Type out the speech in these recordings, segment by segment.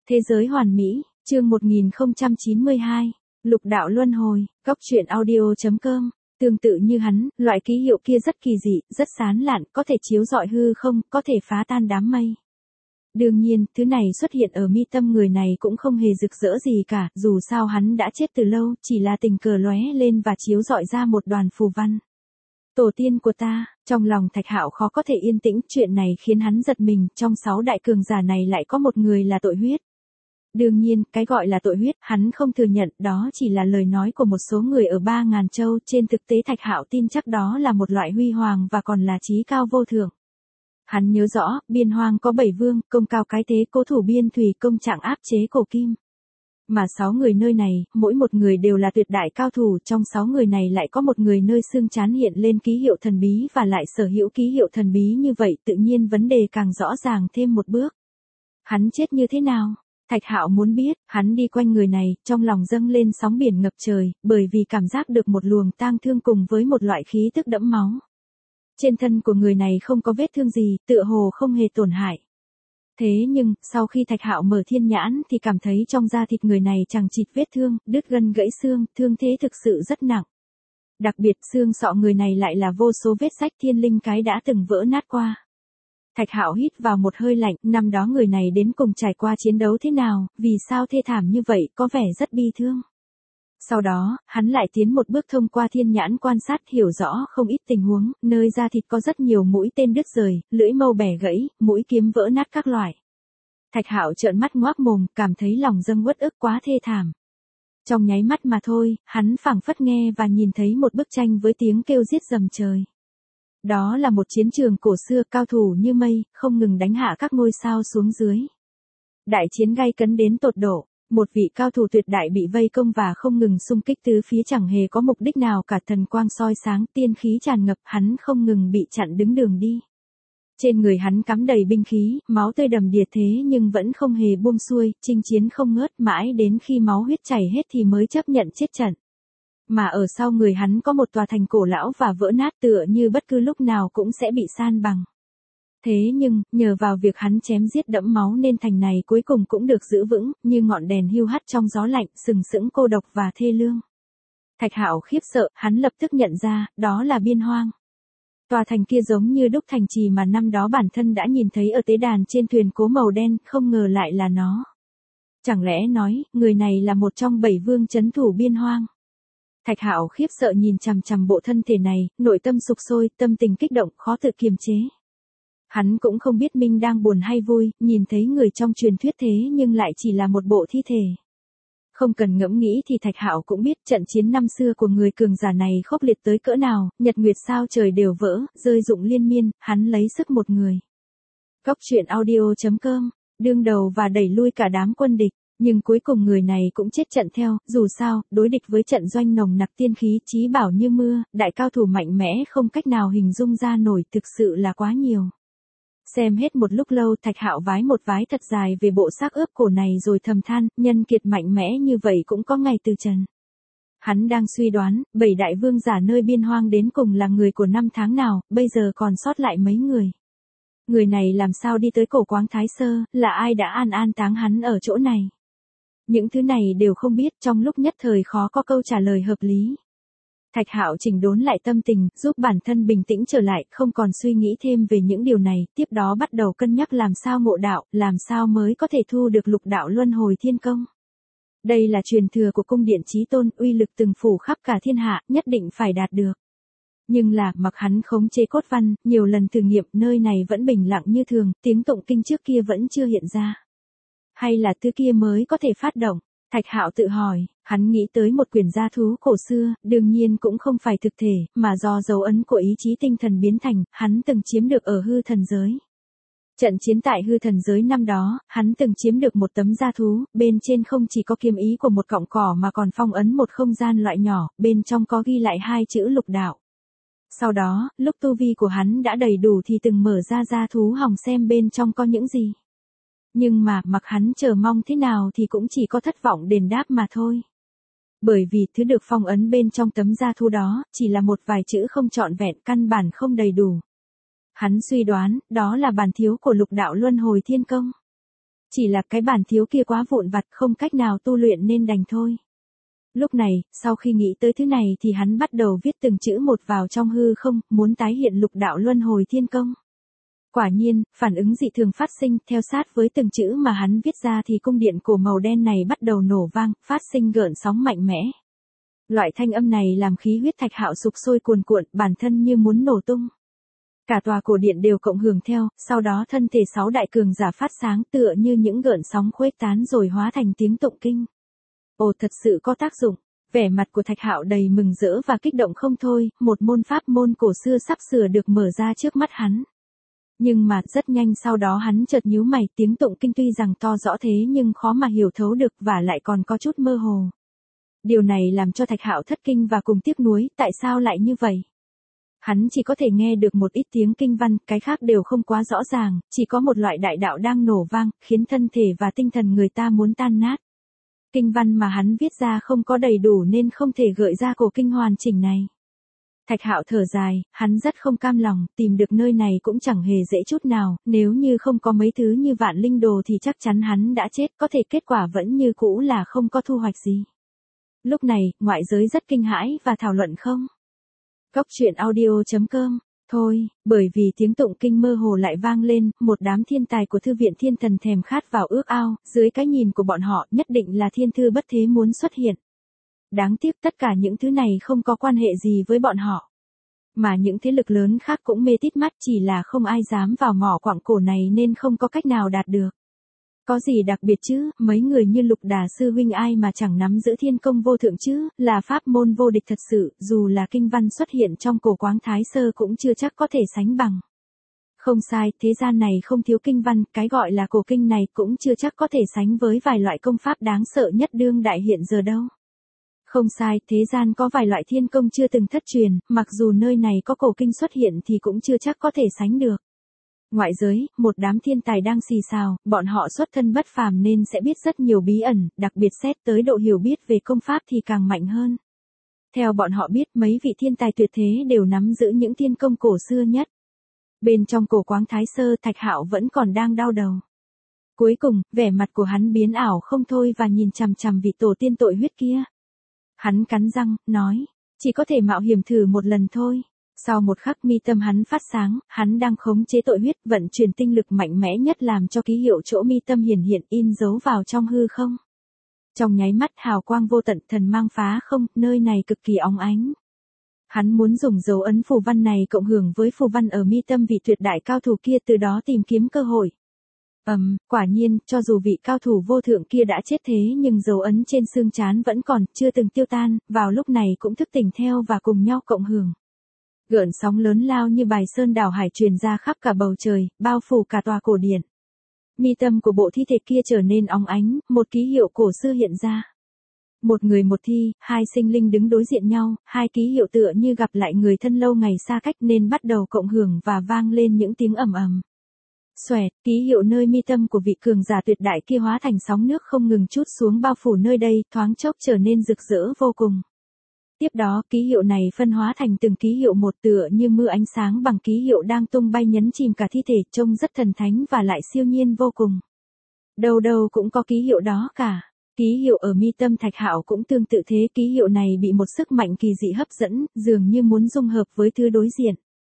Thế giới hoàn mỹ, chương 1092, Lục đạo luân hồi, góc truyện audio.com. Tương tự như hắn, loại ký hiệu kia rất kỳ dị, rất sáng lạn, có thể chiếu rọi hư không, có thể phá tan đám mây. Đương nhiên, thứ này xuất hiện ở mi tâm người này cũng không hề rực rỡ gì cả, dù sao hắn đã chết từ lâu, chỉ là tình cờ lóe lên và chiếu rọi ra một đoàn phù văn. Tổ tiên của ta, trong lòng Thạch Hạo khó có thể yên tĩnh, chuyện này khiến hắn giật mình, trong 6 đại cường giả này lại có một người là tội huyết. Đương nhiên, cái gọi là tội huyết, hắn không thừa nhận, đó chỉ là lời nói của một số người ở 3.000 châu, trên thực tế Thạch Hạo tin chắc đó là một loại huy hoàng và còn là chí cao vô thượng. Hắn nhớ rõ, Biên Hoang có 7 vương, công cao cái thế, cố thủ biên thủy, công trạng áp chế cổ kim. Mà 6 người nơi này, mỗi một người đều là tuyệt đại cao thủ, trong 6 người này lại có một người nơi xương trán hiện lên ký hiệu thần bí và lại sở hữu ký hiệu thần bí như vậy, tự nhiên vấn đề càng rõ ràng thêm một bước. Hắn chết như thế nào? Thạch Hạo muốn biết, hắn đi quanh người này, trong lòng dâng lên sóng biển ngập trời, bởi vì cảm giác được một luồng tang thương cùng với một loại khí tức đẫm máu. Trên thân của người này không có vết thương gì, tựa hồ không hề tổn hại. Thế nhưng, sau khi Thạch Hạo mở thiên nhãn thì cảm thấy trong da thịt người này chằng chịt vết thương, đứt gân gãy xương, thương thế thực sự rất nặng. Đặc biệt xương sọ người này lại là vô số vết rách thiên linh cái đã từng vỡ nát qua. Thạch Hạo hít vào một hơi lạnh, năm đó người này đến cùng trải qua chiến đấu thế nào, vì sao thê thảm như vậy, có vẻ rất bi thương. Sau đó, hắn lại tiến một bước thông qua thiên nhãn quan sát hiểu rõ không ít tình huống, nơi da thịt có rất nhiều mũi tên đứt rời, lưỡi mâu bẻ gãy, mũi kiếm vỡ nát các loại. Thạch Hạo trợn mắt ngoác mồm, cảm thấy lòng dâng uất ức quá thê thảm. Trong nháy mắt mà thôi, hắn phảng phất nghe và nhìn thấy một bức tranh với tiếng kêu giết rầm trời. Đó là một chiến trường cổ xưa, cao thủ như mây, không ngừng đánh hạ các ngôi sao xuống dưới. Đại chiến gay cấn đến tột độ, một vị cao thủ tuyệt đại bị vây công và không ngừng xung kích tứ phía, chẳng hề có mục đích nào cả, thần quang soi sáng, tiên khí tràn ngập, hắn không ngừng bị chặn đứng đường đi. Trên người hắn cắm đầy binh khí, máu tươi đầm đìa thế nhưng vẫn không hề buông xuôi, chinh chiến không ngớt, mãi đến khi máu huyết chảy hết thì mới chấp nhận chết trận. Mà ở sau người hắn có một tòa thành cổ lão và vỡ nát, tựa như bất cứ lúc nào cũng sẽ bị san bằng. Thế nhưng, nhờ vào việc hắn chém giết đẫm máu nên thành này cuối cùng cũng được giữ vững, như ngọn đèn hiu hắt trong gió lạnh, sừng sững cô độc và thê lương. Thạch Hạo khiếp sợ, hắn lập tức nhận ra, đó là Biên Hoang. Tòa thành kia giống như đúc thành trì mà năm đó bản thân đã nhìn thấy ở tế đàn trên thuyền cố màu đen, không ngờ lại là nó. Chẳng lẽ nói, người này là một trong 7 vương trấn thủ Biên Hoang? Thạch Hạo khiếp sợ nhìn chằm chằm bộ thân thể này, nội tâm sục sôi, tâm tình kích động, khó tự kiềm chế. Hắn cũng không biết mình đang buồn hay vui, nhìn thấy người trong truyền thuyết thế nhưng lại chỉ là một bộ thi thể. Không cần ngẫm nghĩ thì Thạch Hạo cũng biết trận chiến năm xưa của người cường giả này khốc liệt tới cỡ nào, nhật nguyệt sao trời đều vỡ, rơi rụng liên miên, hắn lấy sức một người. Góc truyện audio.com, đương đầu và đẩy lui cả đám quân địch. Nhưng cuối cùng người này cũng chết trận theo, dù sao, đối địch với trận doanh nồng nặc tiên khí, chí bảo như mưa, đại cao thủ mạnh mẽ không cách nào hình dung ra nổi, thực sự là quá nhiều. Xem hết một lúc lâu, Thạch Hạo vái một vái thật dài về bộ xác ướp cổ này rồi thầm than, nhân kiệt mạnh mẽ như vậy cũng có ngày từ trần. Hắn đang suy đoán, 7 đại vương giả nơi Biên Hoang đến cùng là người của năm tháng nào, bây giờ còn sót lại mấy người. Người này làm sao đi tới cổ Quáng Thái Sơ, là ai đã an táng hắn ở chỗ này. Những thứ này đều không biết, trong lúc nhất thời khó có câu trả lời hợp lý. Thạch Hạo chỉnh đốn lại tâm tình, giúp bản thân bình tĩnh trở lại, không còn suy nghĩ thêm về những điều này, tiếp đó bắt đầu cân nhắc làm sao ngộ đạo, làm sao mới có thể thu được lục đạo luân hồi thiên công. Đây là truyền thừa của cung điện Chí Tôn, uy lực từng phủ khắp cả thiên hạ, nhất định phải đạt được. Nhưng là, mặc hắn khống chế cốt văn, nhiều lần thử nghiệm, nơi này vẫn bình lặng như thường, tiếng tụng kinh trước kia vẫn chưa hiện ra. Hay là thứ kia mới có thể phát động? Thạch Hạo tự hỏi, hắn nghĩ tới một quyển gia thú cổ xưa, đương nhiên cũng không phải thực thể, mà do dấu ấn của ý chí tinh thần biến thành, hắn từng chiếm được ở hư thần giới. Trận chiến tại hư thần giới năm đó, hắn từng chiếm được một tấm gia thú, bên trên không chỉ có kiếm ý của một cọng cỏ mà còn phong ấn một không gian loại nhỏ, bên trong có ghi lại 2 chữ lục đạo. Sau đó, lúc tu vi của hắn đã đầy đủ thì từng mở ra gia thú hòng xem bên trong có những gì. Nhưng mà, mặc hắn chờ mong thế nào thì cũng chỉ có thất vọng đền đáp mà thôi. Bởi vì thứ được phong ấn bên trong tấm gia thú đó, chỉ là một vài chữ không trọn vẹn, căn bản không đầy đủ. Hắn suy đoán, đó là bản thiếu của lục đạo luân hồi thiên công. Chỉ là cái bản thiếu kia quá vụn vặt không cách nào tu luyện nên đành thôi. Lúc này, sau khi nghĩ tới thứ này thì hắn bắt đầu viết từng chữ một vào trong hư không, muốn tái hiện lục đạo luân hồi thiên công. Quả nhiên, phản ứng dị thường phát sinh, theo sát với từng chữ mà hắn viết ra thì cung điện cổ màu đen này bắt đầu nổ vang, phát sinh gợn sóng mạnh mẽ. Loại thanh âm này làm khí huyết Thạch Hạo sục sôi cuồn cuộn, bản thân như muốn nổ tung. Cả tòa cổ điện đều cộng hưởng theo, sau đó thân thể 6 đại cường giả phát sáng tựa như những gợn sóng khuếch tán rồi hóa thành tiếng tụng kinh. Ồ, thật sự có tác dụng. Vẻ mặt của Thạch Hạo đầy mừng rỡ và kích động không thôi, một môn pháp môn cổ xưa sắp sửa được mở ra trước mắt hắn. Nhưng mà rất nhanh sau đó hắn chợt nhíu mày, tiếng tụng kinh tuy rằng to rõ thế nhưng khó mà hiểu thấu được và lại còn có chút mơ hồ. Điều này làm cho Thạch Hạo thất kinh và cùng tiếc nuối, tại sao lại như vậy? Hắn chỉ có thể nghe được một ít tiếng kinh văn, cái khác đều không quá rõ ràng, chỉ có một loại đại đạo đang nổ vang, khiến thân thể và tinh thần người ta muốn tan nát. Kinh văn mà hắn viết ra không có đầy đủ nên không thể gợi ra cổ kinh hoàn chỉnh này. Thạch Hạo thở dài, hắn rất không cam lòng, tìm được nơi này cũng chẳng hề dễ chút nào, nếu như không có mấy thứ như vạn linh đồ thì chắc chắn hắn đã chết, có thể kết quả vẫn như cũ là không có thu hoạch gì. Lúc này, ngoại giới rất kinh hãi và thảo luận không? Cốc truyện audio.com. Thôi, bởi vì tiếng tụng kinh mơ hồ lại vang lên, một đám thiên tài của thư viện thiên thần thèm khát vào ước ao, dưới cái nhìn của bọn họ nhất định là thiên thư bất thế muốn xuất hiện. Đáng tiếc tất cả những thứ này không có quan hệ gì với bọn họ. Mà những thế lực lớn khác cũng mê tít mắt, chỉ là không ai dám vào mỏ quặng cổ này nên không có cách nào đạt được. Có gì đặc biệt chứ, mấy người như Lục Đà sư huynh ai mà chẳng nắm giữ thiên công vô thượng chứ, là pháp môn vô địch thật sự, dù là kinh văn xuất hiện trong cổ quáng Thái Sơ cũng chưa chắc có thể sánh bằng. Không sai, thế gian này không thiếu kinh văn, cái gọi là cổ kinh này cũng chưa chắc có thể sánh với vài loại công pháp đáng sợ nhất đương đại hiện giờ đâu. Không sai, thế gian có vài loại thiên công chưa từng thất truyền, mặc dù nơi này có cổ kinh xuất hiện thì cũng chưa chắc có thể sánh được. Ngoại giới, một đám thiên tài đang xì xào, bọn họ xuất thân bất phàm nên sẽ biết rất nhiều bí ẩn, đặc biệt xét tới độ hiểu biết về công pháp thì càng mạnh hơn. Theo bọn họ biết mấy vị thiên tài tuyệt thế đều nắm giữ những thiên công cổ xưa nhất. Bên trong cổ quáng Thái Sơ, Thạch Hạo vẫn còn đang đau đầu. Cuối cùng, vẻ mặt của hắn biến ảo không thôi và nhìn chằm chằm vị tổ tiên tội huyết kia. Hắn cắn răng, nói, chỉ có thể mạo hiểm thử một lần thôi. Sau một khắc mi tâm hắn phát sáng, hắn đang khống chế tội huyết vận chuyển tinh lực mạnh mẽ nhất làm cho ký hiệu chỗ mi tâm hiển hiện in dấu vào trong hư không. Trong nháy mắt hào quang vô tận thần mang phá không, nơi này cực kỳ óng ánh. Hắn muốn dùng dấu ấn phù văn này cộng hưởng với phù văn ở mi tâm vị tuyệt đại cao thủ kia từ đó tìm kiếm cơ hội. Quả nhiên, cho dù vị cao thủ vô thượng kia đã chết thế nhưng dấu ấn trên xương trán vẫn còn, chưa từng tiêu tan, vào lúc này cũng thức tỉnh theo và cùng nhau cộng hưởng. Gợn sóng lớn lao như bài sơn đảo hải truyền ra khắp cả bầu trời, bao phủ cả tòa cổ điện. Mi tâm của bộ thi thể kia trở nên óng ánh, một ký hiệu cổ xưa hiện ra. Một người một thi, hai sinh linh đứng đối diện nhau, hai ký hiệu tựa như gặp lại người thân lâu ngày xa cách nên bắt đầu cộng hưởng và vang lên những tiếng ầm ầm. Xoẹt, ký hiệu nơi mi tâm của vị cường giả tuyệt đại kia hóa thành sóng nước không ngừng trút xuống bao phủ nơi đây, thoáng chốc trở nên rực rỡ vô cùng. Tiếp đó, ký hiệu này phân hóa thành từng ký hiệu một tựa như mưa ánh sáng bằng ký hiệu đang tung bay nhấn chìm cả thi thể, trông rất thần thánh và lại siêu nhiên vô cùng. Đâu đâu cũng có ký hiệu đó cả. Ký hiệu ở mi tâm Thạch Hạo cũng tương tự thế, ký hiệu này bị một sức mạnh kỳ dị hấp dẫn, dường như muốn dung hợp với thứ đối diện.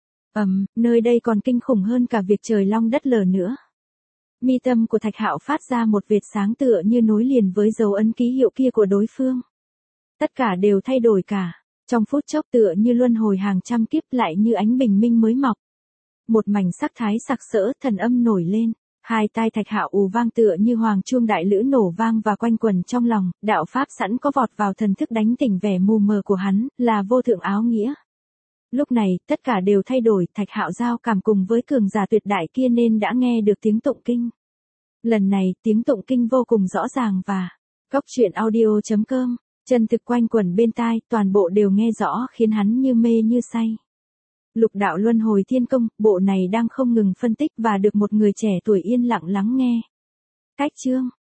Nơi đây còn kinh khủng hơn cả việc trời long đất lở nữa. Mi tâm của Thạch Hạo phát ra một vệt sáng tựa như nối liền với dấu ấn ký hiệu kia của đối phương. Tất cả đều thay đổi cả, trong phút chốc tựa như luân hồi hàng trăm kiếp lại như ánh bình minh mới mọc. Một mảnh sắc thái sặc sỡ, thần âm nổi lên, hai tai Thạch Hạo ù vang tựa như hoàng chuông đại lữ nổ vang và quanh quẩn trong lòng, đạo pháp sẵn có vọt vào thần thức đánh tỉnh vẻ mù mờ của hắn, là vô thượng áo nghĩa. Lúc này, tất cả đều thay đổi, Thạch Hạo giao cảm cùng với cường giả tuyệt đại kia nên đã nghe được tiếng tụng kinh. Lần này, tiếng tụng kinh vô cùng rõ ràng và Cốc truyện audio.com, chân thực quanh quẩn bên tai, toàn bộ đều nghe rõ khiến hắn như mê như say. Lục đạo luân hồi thiên công, bộ này đang không ngừng phân tích và được một người trẻ tuổi yên lặng lắng nghe. Cách chương